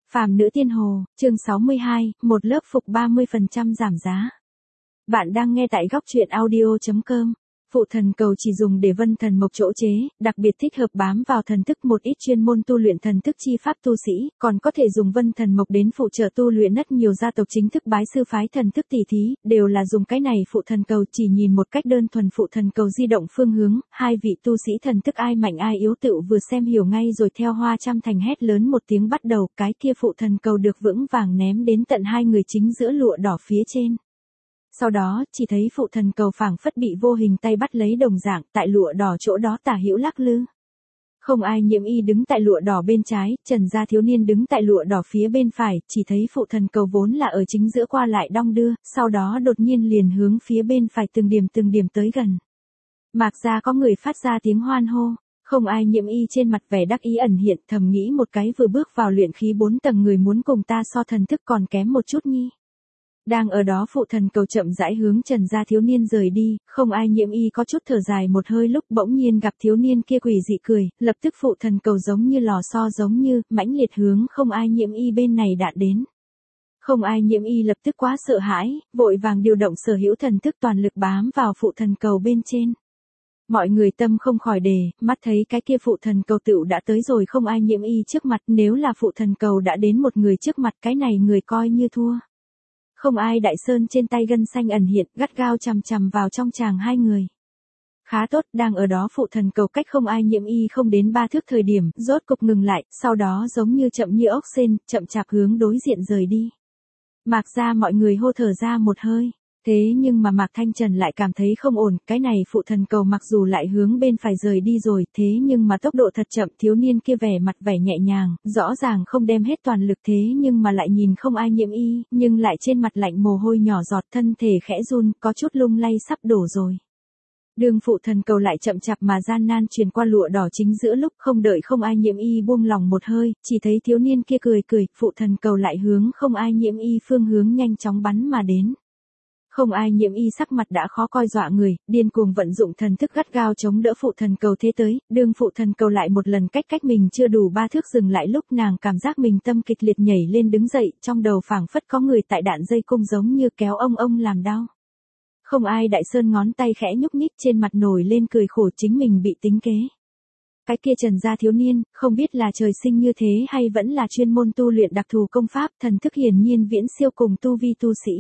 Phàm nữ tiên hồ, chương 62, một lớp phục 30% giảm giá. Bạn đang nghe tại góc truyện audio.com. Phụ thần cầu chỉ dùng để vân thần mộc chỗ chế, đặc biệt thích hợp bám vào thần thức một ít chuyên môn tu luyện thần thức chi pháp tu sĩ, còn có thể dùng vân thần mộc đến phụ trợ tu luyện rất nhiều gia tộc chính thức bái sư phái thần thức tỷ thí, đều là dùng cái này phụ thần cầu chỉ nhìn một cách đơn thuần phụ thần cầu di động phương hướng, hai vị tu sĩ thần thức ai mạnh ai yếu tựu vừa xem hiểu ngay rồi theo hoa trăm thành hét lớn một tiếng bắt đầu, cái kia phụ thần cầu được vững vàng ném đến tận hai người chính giữa lụa đỏ phía trên. Sau đó, chỉ thấy phụ thần cầu phảng phất bị vô hình tay bắt lấy đồng dạng, tại lụa đỏ chỗ đó tả hữu lắc lư. Không ai nhiễm y đứng tại lụa đỏ bên trái, Trần gia thiếu niên đứng tại lụa đỏ phía bên phải, chỉ thấy phụ thần cầu vốn là ở chính giữa qua lại đong đưa, sau đó đột nhiên liền hướng phía bên phải từng điểm tới gần. Mạc gia có người phát ra tiếng hoan hô. Không ai nhiễm y trên mặt vẻ đắc ý ẩn hiện, thầm nghĩ một cái vừa bước vào luyện khí 4 tầng người muốn cùng ta so thần thức còn kém một chút nhi. Đang ở đó phụ thần cầu chậm rãi hướng Trần gia thiếu niên rời đi, không ai nhiễm y có chút thở dài một hơi lúc bỗng nhiên gặp thiếu niên kia quỷ dị cười, lập tức phụ thần cầu giống như lò xo giống như, mãnh liệt hướng không ai nhiễm y bên này đạn đến. Không ai nhiễm y lập tức quá sợ hãi, vội vàng điều động sở hữu thần thức toàn lực bám vào phụ thần cầu bên trên. Mọi người tâm không khỏi đề, mắt thấy cái kia phụ thần cầu tựu đã tới rồi không ai nhiễm y trước mặt, nếu là phụ thần cầu đã đến một người trước mặt cái này người coi như thua. Không ai đại sơn trên tay gân xanh ẩn hiện, gắt gao chằm chằm vào trong chàng hai người. Khá tốt, đang ở đó phụ thần cầu cách không ai nhiễm y không đến 3 thước thời điểm, rốt cục ngừng lại, sau đó giống như chậm như ốc sên, chậm chạp hướng đối diện rời đi. Mạc gia mọi người hô thở ra một hơi. Thế nhưng mà Mạc Thanh Trần lại cảm thấy không ổn, cái này phụ thần cầu mặc dù lại hướng bên phải rời đi rồi, thế nhưng mà tốc độ thật chậm, thiếu niên kia vẻ mặt vẻ nhẹ nhàng, rõ ràng không đem hết toàn lực thế nhưng mà lại nhìn không ai nhiễm y, nhưng lại trên mặt lạnh mồ hôi nhỏ giọt thân thể khẽ run, có chút lung lay sắp đổ rồi. Đường phụ thần cầu lại chậm chạp mà gian nan truyền qua lụa đỏ chính giữa lúc không đợi không ai nhiễm y buông lòng một hơi, chỉ thấy thiếu niên kia cười, phụ thần cầu lại hướng không ai nhiễm y phương hướng nhanh chóng bắn mà đến. Không ai nhiễm y sắc mặt đã khó coi dọa người, điên cuồng vận dụng thần thức gắt gao chống đỡ phụ thần cầu thế tới, đường phụ thần cầu lại một lần cách mình chưa đủ 3 thước dừng lại lúc nàng cảm giác mình tâm kịch liệt nhảy lên đứng dậy, trong đầu phảng phất có người tại đạn dây cung giống như kéo ông làm đau. Không ai đại sơn ngón tay khẽ nhúc nhích trên mặt nổi lên cười khổ chính mình bị tính kế. Cái kia Trần gia thiếu niên, không biết là trời sinh như thế hay vẫn là chuyên môn tu luyện đặc thù công pháp, thần thức hiển nhiên viễn siêu cùng tu vi tu sĩ.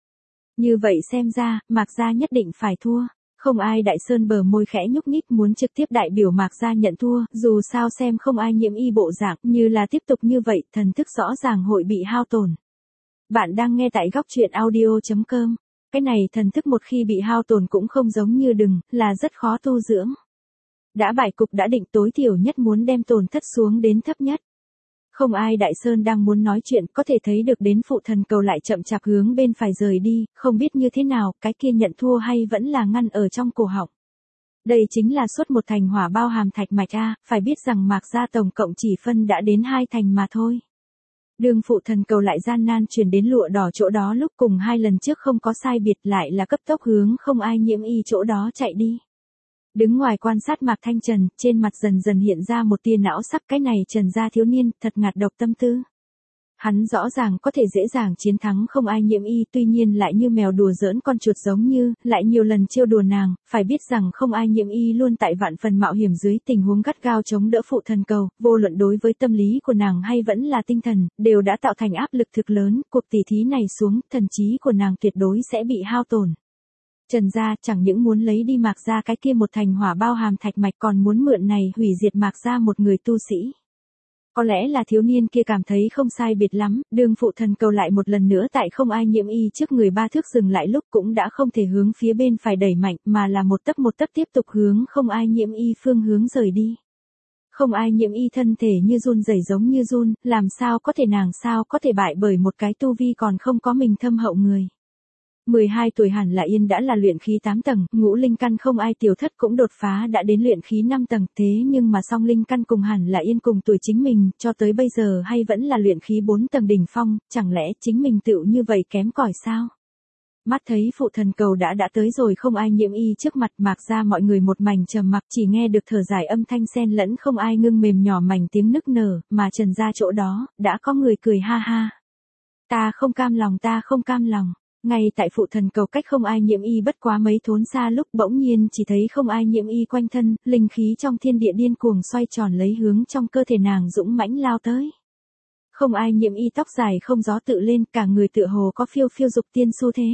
Như vậy xem ra, Mạc gia nhất định phải thua. Không ai đại sơn bờ môi khẽ nhúc nhích muốn trực tiếp đại biểu Mạc gia nhận thua, dù sao xem không ai nhiễm y bộ dạng, như là tiếp tục như vậy, thần thức rõ ràng hội bị hao tổn. Bạn đang nghe tại góc truyện audio.com. Cái này thần thức một khi bị hao tổn cũng không giống như đừng, là rất khó tu dưỡng. Đã bại cục đã định tối thiểu nhất muốn đem tổn thất xuống đến thấp nhất. Không ai đại sơn đang muốn nói chuyện, có thể thấy được đến phụ thần cầu lại chậm chạp hướng bên phải rời đi, không biết như thế nào, cái kia nhận thua hay vẫn là ngăn ở trong cổ họng. Đây chính là suốt một thành hỏa bao hàm thạch mạch a, phải biết rằng Mạc gia tổng cộng chỉ phân đã đến 2 thành mà thôi. Đường phụ thần cầu lại gian nan truyền đến lụa đỏ chỗ đó lúc cùng 2 lần trước không có sai biệt lại là cấp tốc hướng không ai nhiễm y chỗ đó chạy đi. Đứng ngoài quan sát Mạc Thanh Trần, trên mặt dần dần hiện ra một tia não sắc cái này Trần gia thiếu niên, thật ngạt độc tâm tư. Hắn rõ ràng có thể dễ dàng chiến thắng không ai nhiễm y tuy nhiên lại như mèo đùa giỡn con chuột giống như, lại nhiều lần trêu đùa nàng, phải biết rằng không ai nhiễm y luôn tại vạn phần mạo hiểm dưới tình huống gắt gao chống đỡ phụ thần cầu, vô luận đối với tâm lý của nàng hay vẫn là tinh thần, đều đã tạo thành áp lực thực lớn, cuộc tỷ thí này xuống, thần trí của nàng tuyệt đối sẽ bị hao tổn. Trần gia chẳng những muốn lấy đi Mạc gia cái kia một thành hỏa bao hàm thạch mạch còn muốn mượn này hủy diệt Mạc gia một người tu sĩ. Có lẽ là thiếu niên kia cảm thấy không sai biệt lắm, đường phụ thần cầu lại một lần nữa tại không ai nhiễm y trước người 3 thước dừng lại lúc cũng đã không thể hướng phía bên phải đẩy mạnh mà là một tấc tiếp tục hướng không ai nhiễm y phương hướng rời đi. Không ai nhiễm y thân thể như run rẩy giống như run, làm sao có thể nàng sao có thể bại bởi một cái tu vi còn không có mình thâm hậu người. 12 tuổi Hàn Là Yên đã là luyện khí 8 tầng, ngũ linh căn không ai tiểu thất cũng đột phá đã đến luyện khí 5 tầng, thế nhưng mà song linh căn cùng Hàn Là Yên cùng tuổi chính mình, cho tới bây giờ hay vẫn là luyện khí 4 tầng đỉnh phong, chẳng lẽ chính mình tựu như vậy kém cỏi sao? Mắt thấy phụ thần cầu đã tới rồi không ai nhiễm y trước mặt Mạc Gia mọi người một mảnh trầm mặc chỉ nghe được thở dài âm thanh xen lẫn không ai ngưng mềm nhỏ mảnh tiếng nức nở, mà Trần Gia chỗ đó, đã có người cười ha ha. Ta không cam lòng, ta không cam lòng. Ngay tại phụ thần cầu cách không ai nhiễm y bất quá mấy thốn xa lúc bỗng nhiên chỉ thấy không ai nhiễm y quanh thân, linh khí trong thiên địa điên cuồng xoay tròn lấy hướng trong cơ thể nàng dũng mãnh lao tới. Không ai nhiễm y tóc dài không gió tự lên, cả người tựa hồ có phiêu phiêu dục tiên xu thế.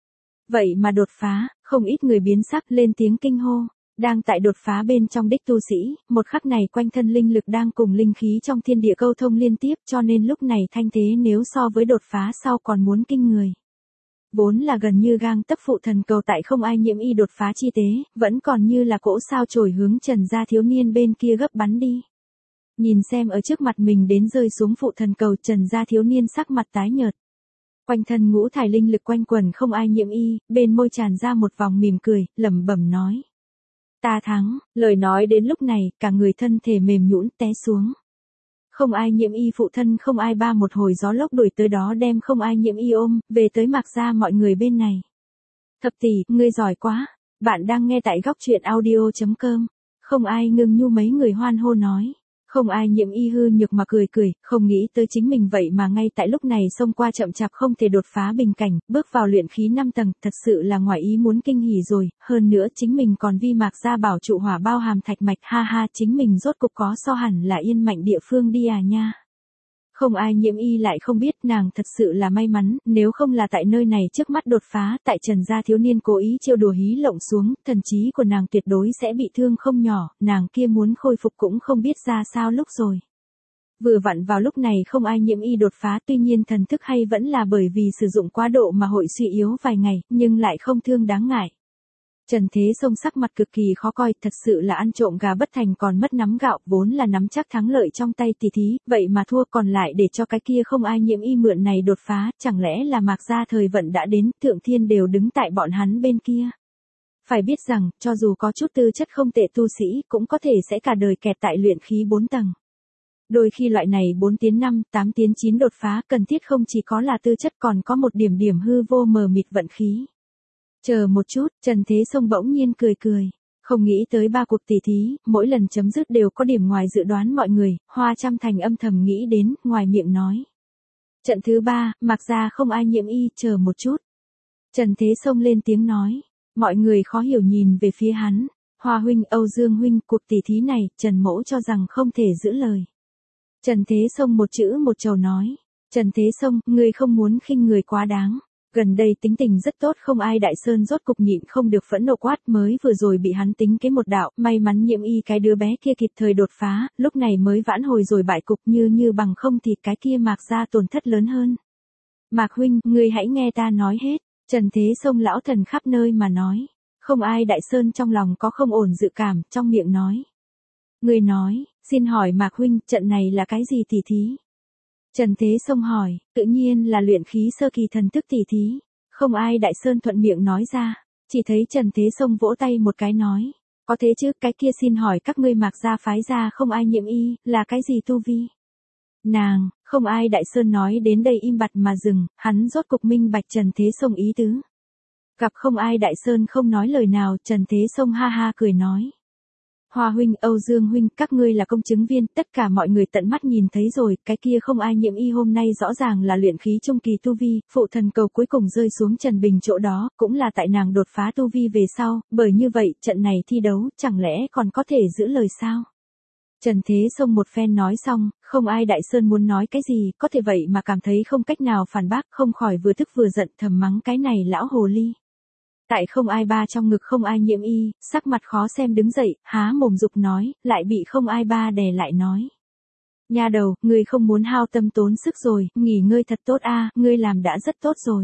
Vậy mà đột phá, không ít người biến sắc lên tiếng kinh hô. Đang tại đột phá bên trong đích tu sĩ, một khắc này quanh thân linh lực đang cùng linh khí trong thiên địa câu thông liên tiếp cho nên lúc này thanh thế nếu so với đột phá sau còn muốn kinh người. Vốn là gần như gang tấc phụ thần cầu tại không ai nhiễm y đột phá chi tế, vẫn còn như là cỗ sao chổi hướng Trần Gia thiếu niên bên kia gấp bắn đi. Nhìn xem ở trước mặt mình đến rơi xuống phụ thần cầu, Trần Gia thiếu niên sắc mặt tái nhợt. Quanh thân ngũ thải linh lực quanh quần không ai nhiễm y, bên môi tràn ra một vòng mỉm cười, lẩm bẩm nói. Ta thắng, lời nói đến lúc này, cả người thân thể mềm nhũn té xuống. Không ai nhiễm y phụ thân không ai ba một hồi gió lốc đuổi tới đó đem không ai nhiễm y ôm, về tới Mạc Gia mọi người bên này. Thập tỷ, ngươi giỏi quá, bạn đang nghe tại góc truyện audio.com, không ai ngừng nhu mấy người hoan hô nói. Không ai nhiễm y hư nhược mà cười cười, không nghĩ tới chính mình vậy mà ngay tại lúc này xông qua chậm chạp không thể đột phá bình cảnh, bước vào luyện khí 5 tầng, thật sự là ngoài ý muốn kinh hỉ rồi, hơn nữa chính mình còn vi Mạc Gia bảo trụ hỏa bao hàm thạch mạch, ha ha, chính mình rốt cục có so hẳn là yên mạnh địa phương đi à nha. Không ai nhiễm y lại không biết nàng thật sự là may mắn, nếu không là tại nơi này trước mắt đột phá, tại Trần Gia thiếu niên cố ý trêu đùa hí lộng xuống, thần trí của nàng tuyệt đối sẽ bị thương không nhỏ, nàng kia muốn khôi phục cũng không biết ra sao lúc rồi. Vừa vặn vào lúc này không ai nhiễm y đột phá, tuy nhiên thần thức hay vẫn là bởi vì sử dụng quá độ mà hội suy yếu vài ngày, nhưng lại không thương đáng ngại. Trần Thế Sông sắc mặt cực kỳ khó coi, thật sự là ăn trộm gà bất thành còn mất nắm gạo, vốn là nắm chắc thắng lợi trong tay tỷ thí, vậy mà thua còn lại để cho cái kia không ai nhiễm y mượn này đột phá, chẳng lẽ là Mạc Gia thời vận đã đến, thượng thiên đều đứng tại bọn hắn bên kia. Phải biết rằng, cho dù có chút tư chất không tệ tu sĩ, cũng có thể sẽ cả đời kẹt tại luyện khí 4 tầng. Đôi khi loại này 4 tiến 5, 8 tiến 9 đột phá cần thiết không chỉ có là tư chất còn có một điểm hư vô mờ mịt vận khí. Chờ một chút, Trần Thế Sông bỗng nhiên cười cười. Không nghĩ tới 3 cuộc tỷ thí, mỗi lần chấm dứt đều có điểm ngoài dự đoán mọi người, Hoa Trăm Thành âm thầm nghĩ đến, ngoài miệng nói. Trận thứ 3, Mạc Gia không ai nhiễm y, chờ một chút. Trần Thế Sông lên tiếng nói. Mọi người khó hiểu nhìn về phía hắn. Hoa huynh, Âu Dương huynh, cuộc tỷ thí này, Trần Mỗ cho rằng không thể giữ lời. Trần Thế Sông một chữ một chầu nói. Trần Thế Sông, ngươi không muốn khinh người quá đáng. Gần đây tính tình rất tốt không ai Đại Sơn rốt cục nhịn không được phẫn nộ quát mới vừa rồi bị hắn tính kế một đạo, may mắn nhiễm y cái đứa bé kia kịp thời đột phá, lúc này mới vãn hồi rồi bại cục như bằng không thì cái kia Mạc Gia tổn thất lớn hơn. Mạc huynh, ngươi hãy nghe ta nói hết, Trần Thế Sông lão thần khắp nơi mà nói, không ai Đại Sơn trong lòng có không ổn dự cảm, trong miệng nói. Ngươi nói, xin hỏi Mạc huynh, trận này là cái gì tỷ thí? Trần Thế Sông hỏi, tự nhiên là luyện khí sơ kỳ thần thức tỷ thí. Không ai Đại Sơn thuận miệng nói ra, chỉ thấy Trần Thế Sông vỗ tay một cái nói. Có thế chứ, cái kia xin hỏi các ngươi Mạc Gia phái ra không ai nhiễm y, là cái gì tu vi? Nàng, không ai Đại Sơn nói đến đây im bặt mà dừng, hắn rốt cục minh bạch Trần Thế Sông ý tứ. Gặp không ai Đại Sơn không nói lời nào, Trần Thế Sông ha ha cười nói. Hoa huynh, Âu Dương huynh, các ngươi là công chứng viên, tất cả mọi người tận mắt nhìn thấy rồi, cái kia không ai nhiễm y hôm nay rõ ràng là luyện khí trung kỳ tu vi, phụ thần cầu cuối cùng rơi xuống Trần Bình chỗ đó, cũng là tại nàng đột phá tu vi về sau, bởi như vậy, trận này thi đấu, chẳng lẽ còn có thể giữ lời sao? Trần Thế Sông một phen nói xong, không ai Đại Sơn muốn nói cái gì, có thể vậy mà cảm thấy không cách nào phản bác, không khỏi vừa tức vừa giận thầm mắng cái này lão hồ ly. Tại không ai ba trong ngực không ai nhiễm y, sắc mặt khó xem đứng dậy, há mồm dục nói, lại bị không ai ba đè lại nói. Nha đầu, ngươi không muốn hao tâm tốn sức rồi, nghỉ ngơi thật tốt a, ngươi làm đã rất tốt rồi.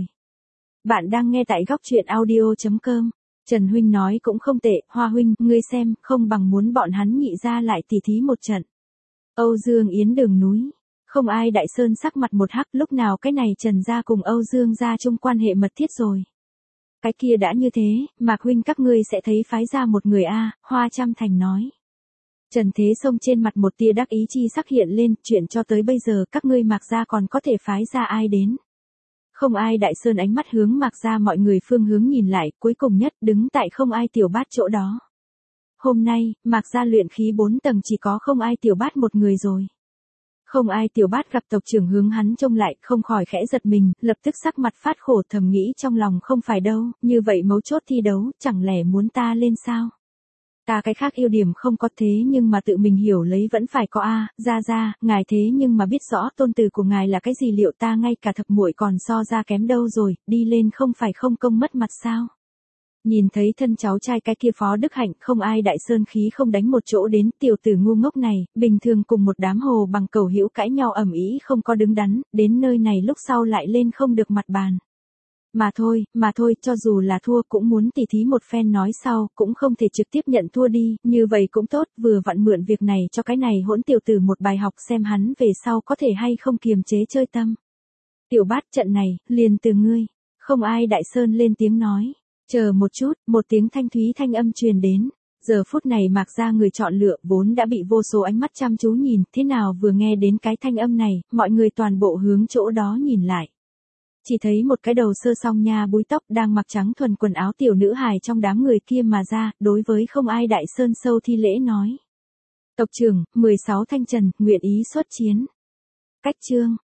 Bạn đang nghe tại góc truyện audio.com. Trần huynh nói cũng không tệ, Hoa huynh, ngươi xem, không bằng muốn bọn hắn nhị ra lại tỉ thí một trận. Âu Dương Yến đường núi. Không ai Đại Sơn sắc mặt một hắc, lúc nào cái này Trần gia cùng Âu Dương gia chung quan hệ mật thiết rồi. Cái kia đã như thế, Mạc huynh các ngươi sẽ thấy phái ra một người a, Hoa Trăm Thành nói. Trần Thế Sông trên mặt một tia đắc ý chi sắc hiện lên, chuyện cho tới bây giờ các ngươi Mạc gia còn có thể phái ra ai đến. Không ai đại sơn ánh mắt hướng Mạc Gia mọi người phương hướng nhìn lại, cuối cùng nhất đứng tại Không Ai Tiểu Bát chỗ đó. Hôm nay, Mạc Gia luyện khí 4 tầng chỉ có Không Ai Tiểu Bát một người rồi. Không Ai Tiểu Bát gặp tộc trưởng hướng hắn trông lại, không khỏi khẽ giật mình, lập tức sắc mặt phát khổ, thầm nghĩ trong lòng không phải đâu, như vậy mấu chốt thi đấu, chẳng lẽ muốn ta lên sao? Ta cái khác ưu điểm không có thế nhưng mà tự mình hiểu lấy vẫn phải có a, ra, ngài thế nhưng mà biết rõ tôn tử của ngài là cái gì, liệu ta ngay cả thập muội còn so ra kém đâu rồi, đi lên không phải không công mất mặt sao? Nhìn thấy thân cháu trai cái kia Phó Đức Hạnh, Không Ai đại sơn khí không đánh một chỗ đến, tiểu tử ngu ngốc này, bình thường cùng một đám hồ bằng cầu hữu cãi nhau ầm ĩ không có đứng đắn, đến nơi này lúc sau lại lên không được mặt bàn. Mà thôi, cho dù là thua cũng muốn tỉ thí một phen nói sau, cũng không thể trực tiếp nhận thua đi, như vậy cũng tốt, vừa vặn mượn việc này cho cái này hỗn tiểu tử một bài học xem hắn về sau có thể hay không kiềm chế chơi tâm. Tiểu Bát, trận này, liền từ ngươi. Không Ai đại sơn lên tiếng nói. Chờ một chút, một tiếng thanh thúy thanh âm truyền đến. Giờ phút này Mạc Gia người chọn lựa vốn đã bị vô số ánh mắt chăm chú nhìn, thế nào vừa nghe đến cái thanh âm này, mọi người toàn bộ hướng chỗ đó nhìn lại. Chỉ thấy một cái đầu sơ song nha búi tóc đang mặc trắng thuần quần áo tiểu nữ hài trong đám người kia mà ra, đối với Không Ai đại sơn sâu thi lễ nói. Tộc trưởng, 16 Thanh Trần, nguyện ý xuất chiến. Cách chương.